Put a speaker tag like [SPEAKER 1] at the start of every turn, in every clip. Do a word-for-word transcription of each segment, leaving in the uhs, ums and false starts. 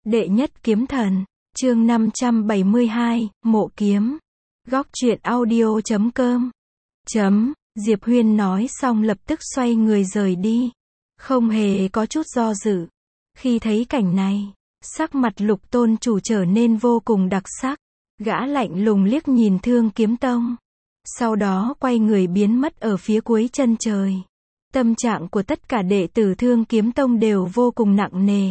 [SPEAKER 1] Đệ nhất kiếm thần, chương năm trăm bảy mươi hai, mộ kiếm. Góc truyện audio chấm com. Chấm, Diệp Huyên nói xong lập tức xoay người rời đi. Không hề có chút do dự. Khi thấy cảnh này, sắc mặt Lục tôn chủ trở nên vô cùng đặc sắc. Gã lạnh lùng liếc nhìn Thương Kiếm Tông. Sau đó quay người biến mất ở phía cuối chân trời. Tâm trạng của tất cả đệ tử Thương Kiếm Tông đều vô cùng nặng nề.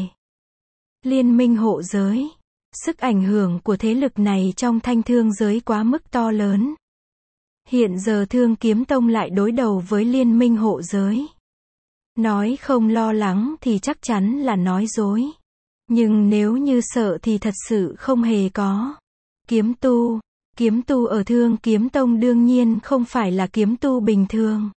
[SPEAKER 1] Liên minh hộ giới. Sức ảnh hưởng của thế lực này trong thanh thương giới quá mức to lớn. Hiện giờ Thương Kiếm Tông lại đối đầu với liên minh hộ giới. Nói không lo lắng thì chắc chắn là nói dối. Nhưng nếu như sợ thì thật sự không hề có. Kiếm tu. Kiếm tu ở Thương Kiếm Tông đương nhiên không phải là kiếm tu bình thường.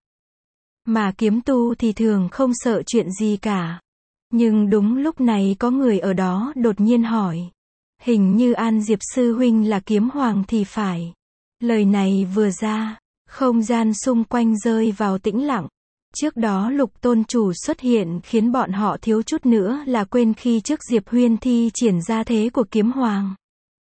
[SPEAKER 1] Mà kiếm tu thì thường không sợ chuyện gì cả. Nhưng đúng lúc này có người ở đó đột nhiên hỏi. Hình như An Diệp Sư Huynh là kiếm hoàng thì phải. Lời này vừa ra, không gian xung quanh rơi vào tĩnh lặng. Trước đó Lục tôn chủ xuất hiện khiến bọn họ thiếu chút nữa là quên khi trước Diệp Huyên thi triển ra thế của kiếm hoàng.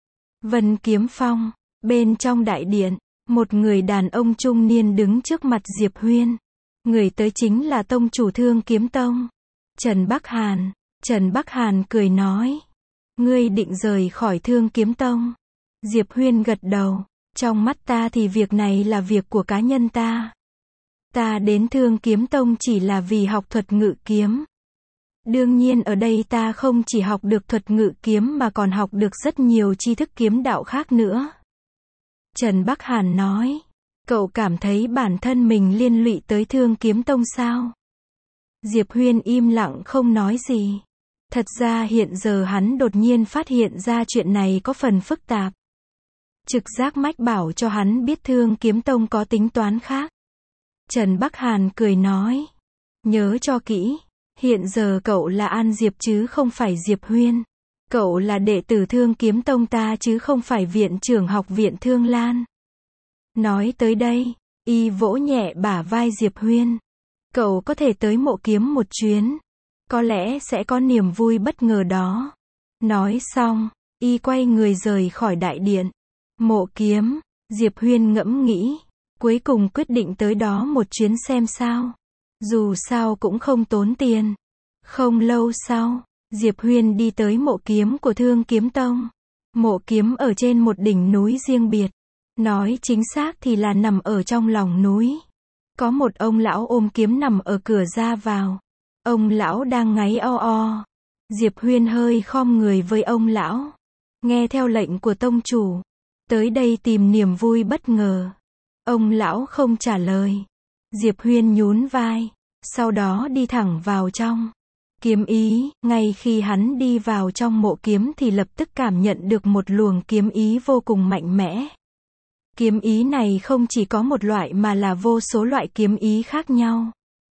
[SPEAKER 1] Vân Kiếm Phong, bên trong đại điện, một người đàn ông trung niên đứng trước mặt Diệp Huyên. Người tới chính là tông chủ Thương Kiếm Tông, Trần Bắc Hàn. Trần Bắc Hàn cười nói. Ngươi định rời khỏi Thương Kiếm Tông? Diệp Huyên gật đầu. Trong mắt ta thì việc này là việc của cá nhân ta. Ta đến Thương Kiếm Tông chỉ là vì học thuật ngự kiếm. Đương nhiên ở đây ta không chỉ học được thuật ngự kiếm mà còn học được rất nhiều tri thức kiếm đạo khác nữa. Trần Bắc Hàn nói. Cậu cảm thấy bản thân mình liên lụy tới Thương Kiếm Tông sao? Diệp Huyên im lặng không nói gì. Thật ra hiện giờ hắn đột nhiên phát hiện ra chuyện này có phần phức tạp. Trực giác mách bảo cho hắn biết Thương Kiếm Tông có tính toán khác. Trần Bắc Hàn cười nói. Nhớ cho kỹ. Hiện giờ cậu là An Diệp chứ không phải Diệp Huyên. Cậu là đệ tử Thương Kiếm Tông ta chứ không phải viện trưởng học viện Thương Lan. Nói tới đây, y vỗ nhẹ bả vai Diệp Huyên. Cậu có thể tới mộ kiếm một chuyến. Có lẽ sẽ có niềm vui bất ngờ đó. Nói xong, y quay người rời khỏi đại điện. Mộ kiếm, Diệp Huyên ngẫm nghĩ. Cuối cùng quyết định tới đó một chuyến xem sao. Dù sao cũng không tốn tiền. Không lâu sau, Diệp Huyên đi tới mộ kiếm của Thương Kiếm Tông. Mộ kiếm ở trên một đỉnh núi riêng biệt. Nói chính xác thì là nằm ở trong lòng núi. Có một ông lão ôm kiếm nằm ở cửa ra vào. Ông lão đang ngáy o o. Diệp Huyên hơi khom người với ông lão. Nghe theo lệnh của tông chủ. Tới đây tìm niềm vui bất ngờ. Ông lão không trả lời. Diệp Huyên nhún vai. Sau đó đi thẳng vào trong. Kiếm ý, ngay khi hắn đi vào trong mộ kiếm thì lập tức cảm nhận được một luồng kiếm ý vô cùng mạnh mẽ. Kiếm ý này không chỉ có một loại mà là vô số loại kiếm ý khác nhau.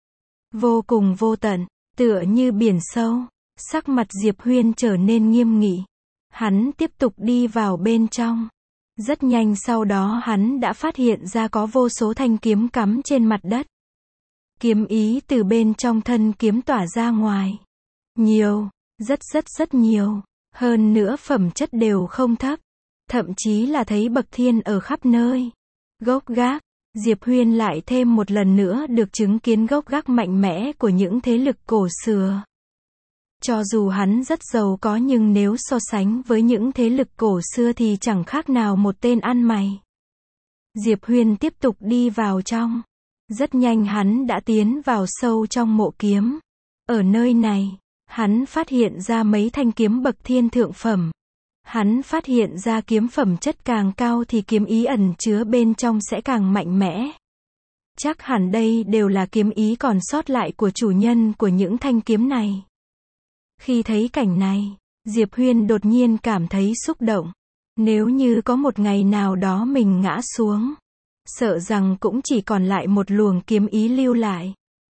[SPEAKER 1] Vô cùng vô tận, tựa như biển sâu. Sắc mặt Diệp Huyên trở nên nghiêm nghị. Hắn tiếp tục đi vào bên trong. Rất nhanh sau đó hắn đã phát hiện ra có vô số thanh kiếm cắm trên mặt đất. Kiếm ý từ bên trong thân kiếm tỏa ra ngoài. Nhiều, rất rất rất nhiều. Hơn nữa phẩm chất đều không thấp. Thậm chí là thấy bậc thiên ở khắp nơi. Gốc gác, Diệp Huyên lại thêm một lần nữa được chứng kiến gốc gác mạnh mẽ của những thế lực cổ xưa. Cho dù hắn rất giàu có nhưng nếu so sánh với những thế lực cổ xưa thì chẳng khác nào một tên ăn mày. Diệp Huyên tiếp tục đi vào trong. Rất nhanh hắn đã tiến vào sâu trong mộ kiếm. Ở nơi này, hắn phát hiện ra mấy thanh kiếm bậc thiên thượng phẩm. Hắn phát hiện ra kiếm phẩm chất càng cao thì kiếm ý ẩn chứa bên trong sẽ càng mạnh mẽ. Chắc hẳn đây đều là kiếm ý còn sót lại của chủ nhân của những thanh kiếm này. Khi thấy cảnh này, Diệp Huyên đột nhiên cảm thấy xúc động. Nếu như có một ngày nào đó mình ngã xuống, sợ rằng cũng chỉ còn lại một luồng kiếm ý lưu lại.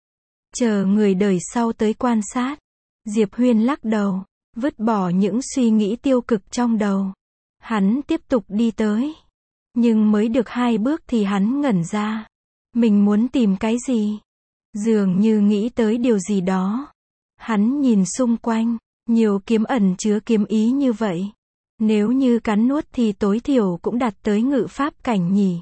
[SPEAKER 1] Chờ người đời sau tới quan sát. Diệp Huyên lắc đầu. Vứt bỏ những suy nghĩ tiêu cực trong đầu. Hắn tiếp tục đi tới. Nhưng mới được hai bước thì hắn ngẩn ra. Mình muốn tìm cái gì? Dường như nghĩ tới điều gì đó. Hắn nhìn xung quanh. Nhiều kiếm ẩn chứa kiếm ý như vậy. Nếu như cắn nuốt thì tối thiểu cũng đạt tới ngự pháp cảnh nhỉ.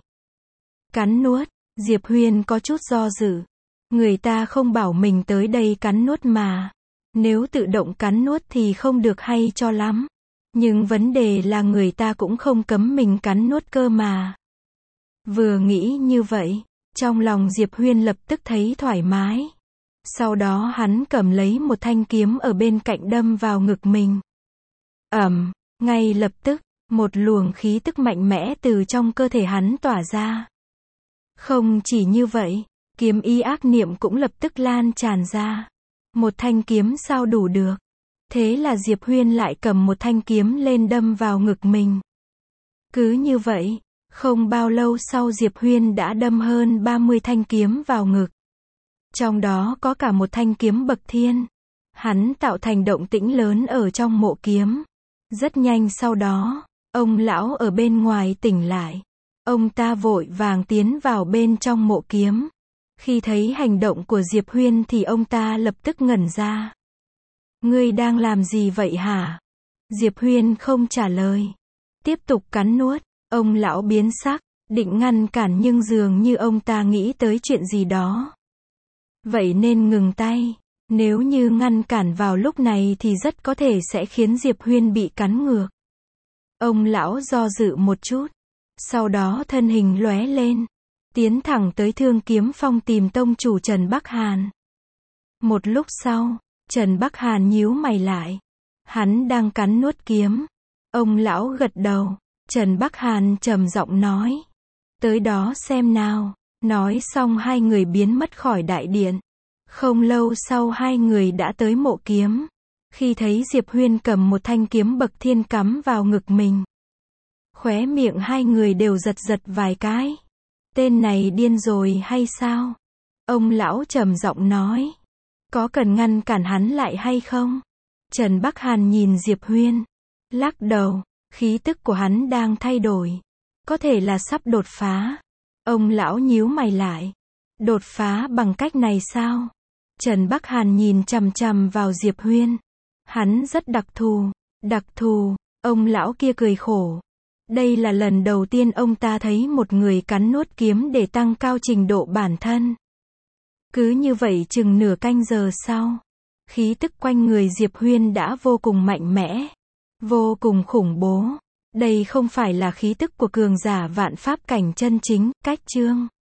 [SPEAKER 1] Cắn nuốt, Diệp Huyên có chút do dự. Người ta không bảo mình tới đây cắn nuốt mà. Nếu tự động cắn nuốt thì không được hay cho lắm. Nhưng vấn đề là người ta cũng không cấm mình cắn nuốt cơ mà. Vừa nghĩ như vậy, trong lòng Diệp Huyên lập tức thấy thoải mái. Sau đó hắn cầm lấy một thanh kiếm ở bên cạnh đâm vào ngực mình. Ầm, ngay lập tức, một luồng khí tức mạnh mẽ từ trong cơ thể hắn tỏa ra. Không chỉ như vậy, kiếm ý ác niệm cũng lập tức lan tràn ra. Một thanh kiếm sao đủ được. Thế là Diệp Huyên lại cầm một thanh kiếm lên đâm vào ngực mình. Cứ như vậy, không bao lâu sau Diệp Huyên đã đâm hơn ba mươi thanh kiếm vào ngực. Trong đó có cả một thanh kiếm bậc thiên. Hắn tạo thành động tĩnh lớn ở trong mộ kiếm. Rất nhanh sau đó, ông lão ở bên ngoài tỉnh lại. Ông ta vội vàng tiến vào bên trong mộ kiếm. Khi thấy hành động của Diệp Huyên thì ông ta lập tức ngẩn ra. Ngươi đang làm gì vậy hả? Diệp Huyên không trả lời. Tiếp tục cắn nuốt. Ông lão biến sắc, định ngăn cản nhưng dường như ông ta nghĩ tới chuyện gì đó. Vậy nên ngừng tay. Nếu như ngăn cản vào lúc này thì rất có thể sẽ khiến Diệp Huyên bị cắn ngược. Ông lão do dự một chút. Sau đó thân hình lóe lên. Tiến thẳng tới Thương Kiếm Phong tìm tông chủ Trần Bắc Hàn. Một lúc sau, Trần Bắc Hàn nhíu mày lại. Hắn đang cắn nuốt kiếm. Ông lão gật đầu. Trần Bắc Hàn trầm giọng nói. Tới đó xem nào. Nói xong hai người biến mất khỏi đại điện. Không lâu sau hai người đã tới mộ kiếm. Khi thấy Diệp Huyên cầm một thanh kiếm bậc thiên cắm vào ngực mình. Khóe miệng hai người đều giật giật vài cái. Tên này điên rồi hay sao? Ông lão trầm giọng nói. Có cần ngăn cản hắn lại hay không? Trần Bắc Hàn nhìn Diệp Huyên. Lắc đầu, khí tức của hắn đang thay đổi. Có thể là sắp đột phá. Ông lão nhíu mày lại. Đột phá bằng cách này sao? Trần Bắc Hàn nhìn chằm chằm vào Diệp Huyên. Hắn rất đặc thù. Đặc thù, ông lão kia cười khổ. Đây là lần đầu tiên ông ta thấy một người cắn nuốt kiếm để tăng cao trình độ bản thân. Cứ như vậy chừng nửa canh giờ sau, khí tức quanh người Diệp Huyên đã vô cùng mạnh mẽ, vô cùng khủng bố. Đây không phải là khí tức của cường giả vạn pháp cảnh chân chính, cách chương.